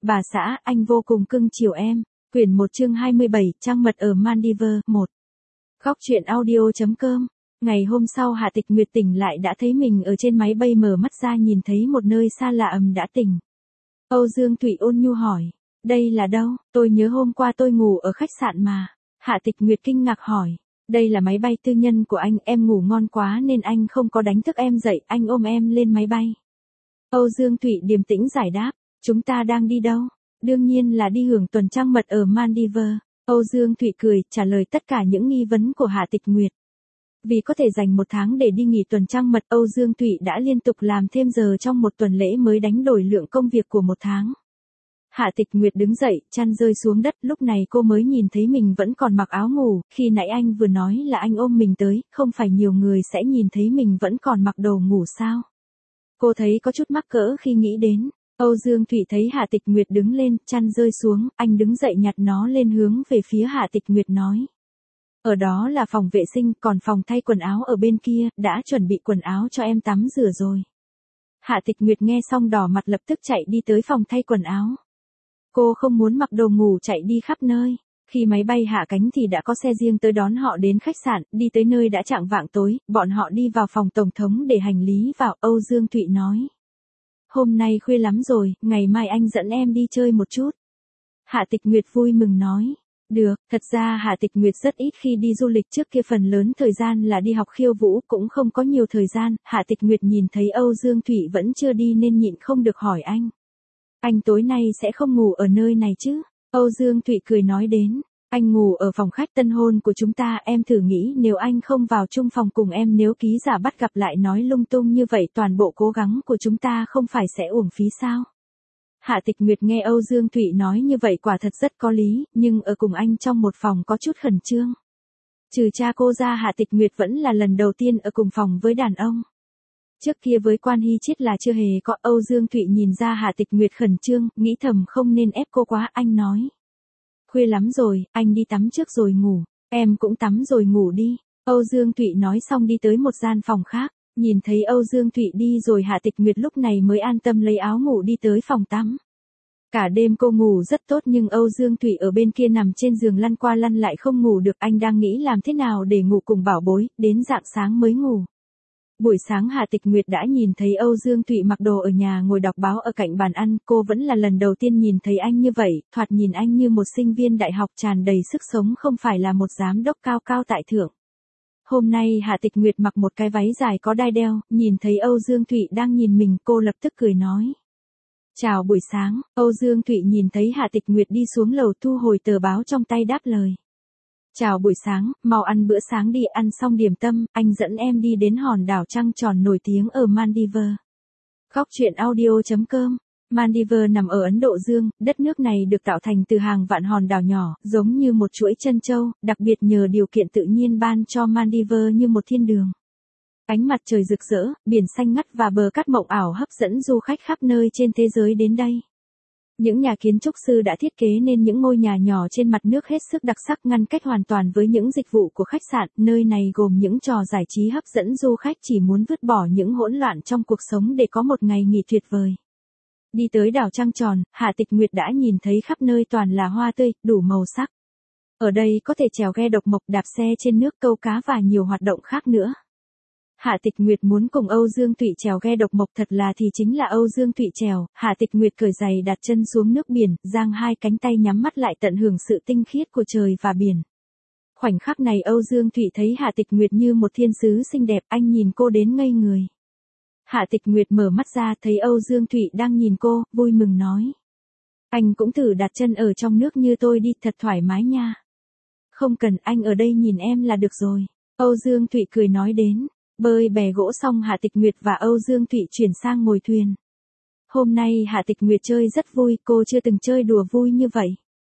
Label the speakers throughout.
Speaker 1: Bà xã, anh vô cùng cưng chiều em. Quyển 1 chương 27, trăng mật ở Maldives, 1. Góc truyện audio.com. Ngày hôm sau Hạ Tịch Nguyệt tỉnh lại đã thấy mình ở trên máy bay, mở mắt ra nhìn thấy một nơi xa lạ đã tỉnh. Âu Dương Thụy ôn nhu hỏi, đây là đâu? Tôi nhớ hôm qua tôi ngủ ở khách sạn mà. Hạ Tịch Nguyệt kinh ngạc hỏi, đây là máy bay tư nhân của anh, em ngủ ngon quá nên anh không có đánh thức em dậy, anh ôm em lên máy bay. Âu Dương Thụy điềm tĩnh giải đáp, chúng ta đang đi đâu? Đương nhiên là đi hưởng tuần trăng mật ở Maldives. Âu Dương Thụy cười, trả lời tất cả những nghi vấn của Hạ Tịch Nguyệt. Vì có thể dành 1 tháng để đi nghỉ tuần trăng mật, Âu Dương Thụy đã liên tục làm thêm giờ trong một tuần lễ mới đánh đổi lượng công việc của 1 tháng. Hạ Tịch Nguyệt đứng dậy, chăn rơi xuống đất, lúc này cô mới nhìn thấy mình vẫn còn mặc áo ngủ, khi nãy anh vừa nói là anh ôm mình tới, không phải nhiều người sẽ nhìn thấy mình vẫn còn mặc đồ ngủ sao? Cô thấy có chút mắc cỡ khi nghĩ đến. Âu Dương Thụy thấy Hạ Tịch Nguyệt đứng lên, chăn rơi xuống, anh đứng dậy nhặt nó lên hướng về phía Hạ Tịch Nguyệt nói. Ở đó là phòng vệ sinh, còn phòng thay quần áo ở bên kia, đã chuẩn bị quần áo cho em tắm rửa rồi. Hạ Tịch Nguyệt nghe xong đỏ mặt, lập tức chạy đi tới phòng thay quần áo. Cô không muốn mặc đồ ngủ chạy đi khắp nơi. Khi máy bay hạ cánh thì đã có xe riêng tới đón họ đến khách sạn, đi tới nơi đã chạng vạng tối, bọn họ đi vào phòng tổng thống để hành lý vào. Âu Dương Thụy nói. Hôm nay khuya lắm rồi, ngày mai anh dẫn em đi chơi một chút. Hạ Tịch Nguyệt vui mừng nói. Được, thật ra Hạ Tịch Nguyệt rất ít khi đi du lịch, trước kia phần lớn thời gian là đi học khiêu vũ, cũng không có nhiều thời gian. Hạ Tịch Nguyệt nhìn thấy Âu Dương Thụy vẫn chưa đi nên nhịn không được hỏi anh. Anh tối nay sẽ không ngủ ở nơi này chứ? Âu Dương Thụy cười nói đến. Anh ngủ ở phòng khách tân hôn của chúng ta, em thử nghĩ nếu anh không vào chung phòng cùng em, nếu ký giả bắt gặp lại nói lung tung như vậy, toàn bộ cố gắng của chúng ta không phải sẽ uổng phí sao? Hạ Tịch Nguyệt nghe Âu Dương Thụy nói như vậy quả thật rất có lý, nhưng ở cùng anh trong một phòng có chút khẩn trương. Trừ cha cô ra, Hạ Tịch Nguyệt vẫn là lần đầu tiên ở cùng phòng với đàn ông. Trước kia với Quan Hy Chiết là chưa hề có. Âu Dương Thụy nhìn ra Hạ Tịch Nguyệt khẩn trương, nghĩ thầm không nên ép cô quá, anh nói. Khuya lắm rồi, anh đi tắm trước rồi ngủ, em cũng tắm rồi ngủ đi. Âu Dương Thụy nói xong đi tới một gian phòng khác, nhìn thấy Âu Dương Thụy đi rồi Hạ Tịch Nguyệt lúc này mới an tâm lấy áo ngủ đi tới phòng tắm. Cả đêm cô ngủ rất tốt nhưng Âu Dương Thụy ở bên kia nằm trên giường lăn qua lăn lại không ngủ được, anh đang nghĩ làm thế nào để ngủ cùng bảo bối, đến rạng sáng mới ngủ. Buổi sáng Hạ Tịch Nguyệt đã nhìn thấy Âu Dương Thụy mặc đồ ở nhà ngồi đọc báo ở cạnh bàn ăn, cô vẫn là lần đầu tiên nhìn thấy anh như vậy, thoạt nhìn anh như một sinh viên đại học tràn đầy sức sống, không phải là một giám đốc cao cao tại thượng. Hôm nay Hạ Tịch Nguyệt mặc một cái váy dài có đai đeo, nhìn thấy Âu Dương Thụy đang nhìn mình, cô lập tức cười nói. Chào buổi sáng. Âu Dương Thụy nhìn thấy Hạ Tịch Nguyệt đi xuống lầu thu hồi tờ báo trong tay đáp lời. Chào buổi sáng, mau ăn bữa sáng đi, ăn xong điểm tâm, anh dẫn em đi đến hòn đảo trăng tròn nổi tiếng ở Maldives. Góc truyện audio.com. Maldives nằm ở Ấn Độ Dương, đất nước này được tạo thành từ hàng vạn hòn đảo nhỏ, giống như một chuỗi trân châu, đặc biệt nhờ điều kiện tự nhiên ban cho Maldives như một thiên đường. Ánh mặt trời rực rỡ, biển xanh ngắt và bờ cát mộng ảo hấp dẫn du khách khắp nơi trên thế giới đến đây. Những nhà kiến trúc sư đã thiết kế nên những ngôi nhà nhỏ trên mặt nước hết sức đặc sắc, ngăn cách hoàn toàn với những dịch vụ của khách sạn. Nơi này gồm những trò giải trí hấp dẫn du khách chỉ muốn vứt bỏ những hỗn loạn trong cuộc sống để có một ngày nghỉ tuyệt vời. Đi tới đảo trăng tròn, Hạ Tịch Nguyệt đã nhìn thấy khắp nơi toàn là hoa tươi, đủ màu sắc. Ở đây có thể chèo ghe độc mộc, đạp xe trên nước, câu cá và nhiều hoạt động khác nữa. Hạ Tịch Nguyệt muốn cùng Âu Dương Thụy chèo ghe độc mộc, thật là thì chính là Âu Dương Thụy chèo. Hạ Tịch Nguyệt cởi giày đặt chân xuống nước biển, giang hai cánh tay nhắm mắt lại tận hưởng sự tinh khiết của trời và biển. Khoảnh khắc này Âu Dương Thụy thấy Hạ Tịch Nguyệt như một thiên sứ xinh đẹp, anh nhìn cô đến ngây người. Hạ Tịch Nguyệt mở mắt ra thấy Âu Dương Thụy đang nhìn cô, vui mừng nói. Anh cũng thử đặt chân ở trong nước như tôi đi, thật thoải mái nha. Không cần, anh ở đây nhìn em là được rồi. Âu Dương Thụy cười nói đến. Bơi bè gỗ xong Hạ Tịch Nguyệt và Âu Dương Thụy chuyển sang ngồi thuyền. Hôm nay Hạ Tịch Nguyệt chơi rất vui, cô chưa từng chơi đùa vui như vậy.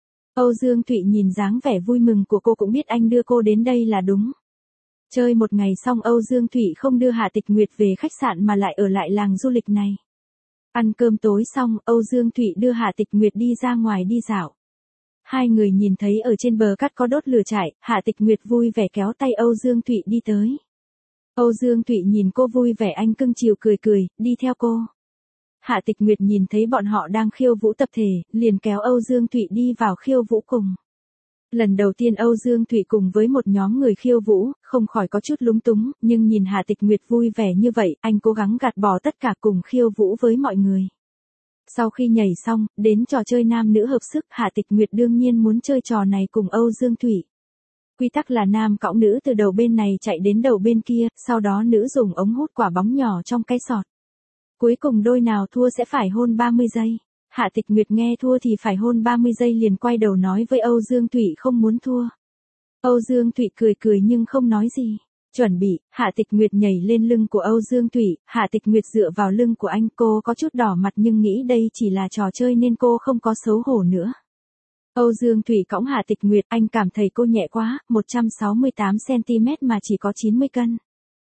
Speaker 1: Âu Dương Thụy nhìn dáng vẻ vui mừng của cô cũng biết anh đưa cô đến đây là đúng. Chơi một ngày xong Âu Dương Thụy không đưa Hạ Tịch Nguyệt về khách sạn mà lại ở lại làng du lịch này. Ăn cơm tối xong Âu Dương Thụy đưa Hạ Tịch Nguyệt đi ra ngoài đi dạo. Hai người nhìn thấy ở trên bờ cát có đốt lửa trại, Hạ Tịch Nguyệt vui vẻ kéo tay Âu Dương Thụy đi tới. Âu Dương Thụy nhìn cô vui vẻ, anh cưng chiều cười cười, đi theo cô. Hạ Tịch Nguyệt nhìn thấy bọn họ đang khiêu vũ tập thể, liền kéo Âu Dương Thụy đi vào khiêu vũ cùng. Lần đầu tiên Âu Dương Thụy cùng với một nhóm người khiêu vũ, không khỏi có chút lúng túng, nhưng nhìn Hạ Tịch Nguyệt vui vẻ như vậy, anh cố gắng gạt bỏ tất cả cùng khiêu vũ với mọi người. Sau khi nhảy xong, đến trò chơi nam nữ hợp sức, Hạ Tịch Nguyệt đương nhiên muốn chơi trò này cùng Âu Dương Thụy. Quy tắc là nam cõng nữ từ đầu bên này chạy đến đầu bên kia, sau đó nữ dùng ống hút quả bóng nhỏ trong cái sọt. Cuối cùng đôi nào thua sẽ phải hôn 30 giây. Hạ Tịch Nguyệt nghe thua thì phải hôn 30 giây liền quay đầu nói với Âu Dương Thụy không muốn thua. Âu Dương Thụy cười cười nhưng không nói gì. Chuẩn bị, Hạ Tịch Nguyệt nhảy lên lưng của Âu Dương Thụy, Hạ Tịch Nguyệt dựa vào lưng của anh, cô có chút đỏ mặt nhưng nghĩ đây chỉ là trò chơi nên cô không có xấu hổ nữa. Âu Dương Thụy cõng Hạ Tịch Nguyệt, anh cảm thấy cô nhẹ quá, 168cm mà chỉ có 90 cân.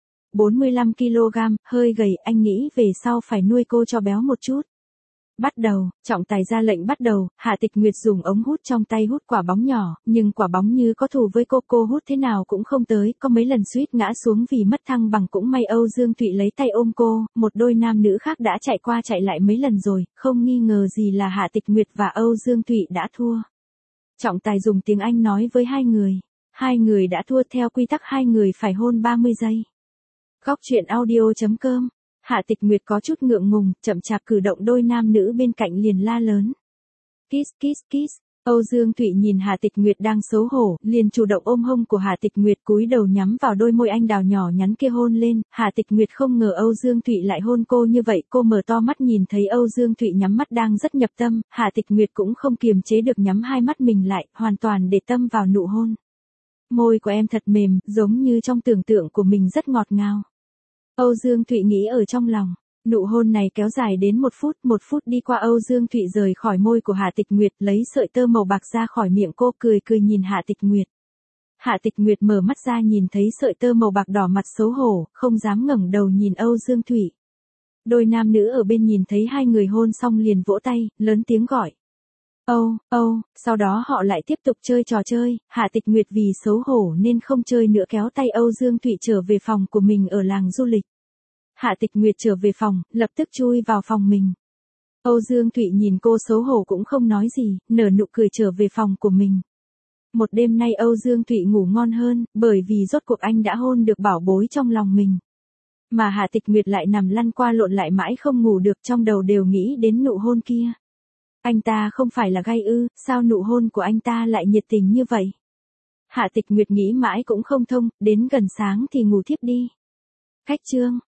Speaker 1: 45kg, hơi gầy, anh nghĩ về sau phải nuôi cô cho béo một chút. Bắt đầu, trọng tài ra lệnh bắt đầu, Hạ Tịch Nguyệt dùng ống hút trong tay hút quả bóng nhỏ, nhưng quả bóng như có thù với cô hút thế nào cũng không tới, có mấy lần suýt ngã xuống vì mất thăng bằng cũng may Âu Dương Thụy lấy tay ôm cô, một đôi nam nữ khác đã chạy qua chạy lại mấy lần rồi, không nghi ngờ gì là Hạ Tịch Nguyệt và Âu Dương Thụy đã thua. Trọng tài dùng tiếng Anh nói với hai người đã thua theo quy tắc hai người phải hôn 30 giây. Góc truyện audio.com. Hạ Tịch Nguyệt có chút ngượng ngùng, chậm chạp cử động đôi nam nữ bên cạnh liền la lớn. Kiss kiss kiss. Âu Dương Thụy nhìn Hạ Tịch Nguyệt đang xấu hổ, liền chủ động ôm hông của Hạ Tịch Nguyệt cúi đầu nhắm vào đôi môi anh đào nhỏ nhắn kia hôn lên. Hạ Tịch Nguyệt không ngờ Âu Dương Thụy lại hôn cô như vậy, cô mở to mắt nhìn thấy Âu Dương Thụy nhắm mắt đang rất nhập tâm, Hạ Tịch Nguyệt cũng không kiềm chế được nhắm hai mắt mình lại, hoàn toàn để tâm vào nụ hôn. Môi của em thật mềm, giống như trong tưởng tượng của mình rất ngọt ngào. Âu Dương Thụy nghĩ ở trong lòng. Nụ hôn này kéo dài đến 1 phút đi qua Âu Dương Thụy rời khỏi môi của Hạ Tịch Nguyệt, lấy sợi tơ màu bạc ra khỏi miệng cô, cười cười nhìn Hạ Tịch Nguyệt. Hạ Tịch Nguyệt mở mắt ra nhìn thấy sợi tơ màu bạc đỏ mặt xấu hổ, không dám ngẩng đầu nhìn Âu Dương Thụy. Đôi nam nữ ở bên nhìn thấy hai người hôn xong liền vỗ tay, lớn tiếng gọi. Sau đó họ lại tiếp tục chơi trò chơi, Hạ Tịch Nguyệt vì xấu hổ nên không chơi nữa kéo tay Âu Dương Thụy trở về phòng của mình ở làng du lịch. Hạ Tịch Nguyệt trở về phòng, lập tức chui vào phòng mình. Âu Dương Thụy nhìn cô xấu hổ cũng không nói gì, nở nụ cười trở về phòng của mình. Một đêm nay Âu Dương Thụy ngủ ngon hơn, bởi vì rốt cuộc anh đã hôn được bảo bối trong lòng mình. Mà Hạ Tịch Nguyệt lại nằm lăn qua lộn lại mãi không ngủ được, trong đầu đều nghĩ đến nụ hôn kia. Anh ta không phải là gay ư, sao nụ hôn của anh ta lại nhiệt tình như vậy? Hạ Tịch Nguyệt nghĩ mãi cũng không thông, đến gần sáng thì ngủ thiếp đi. Khách chương.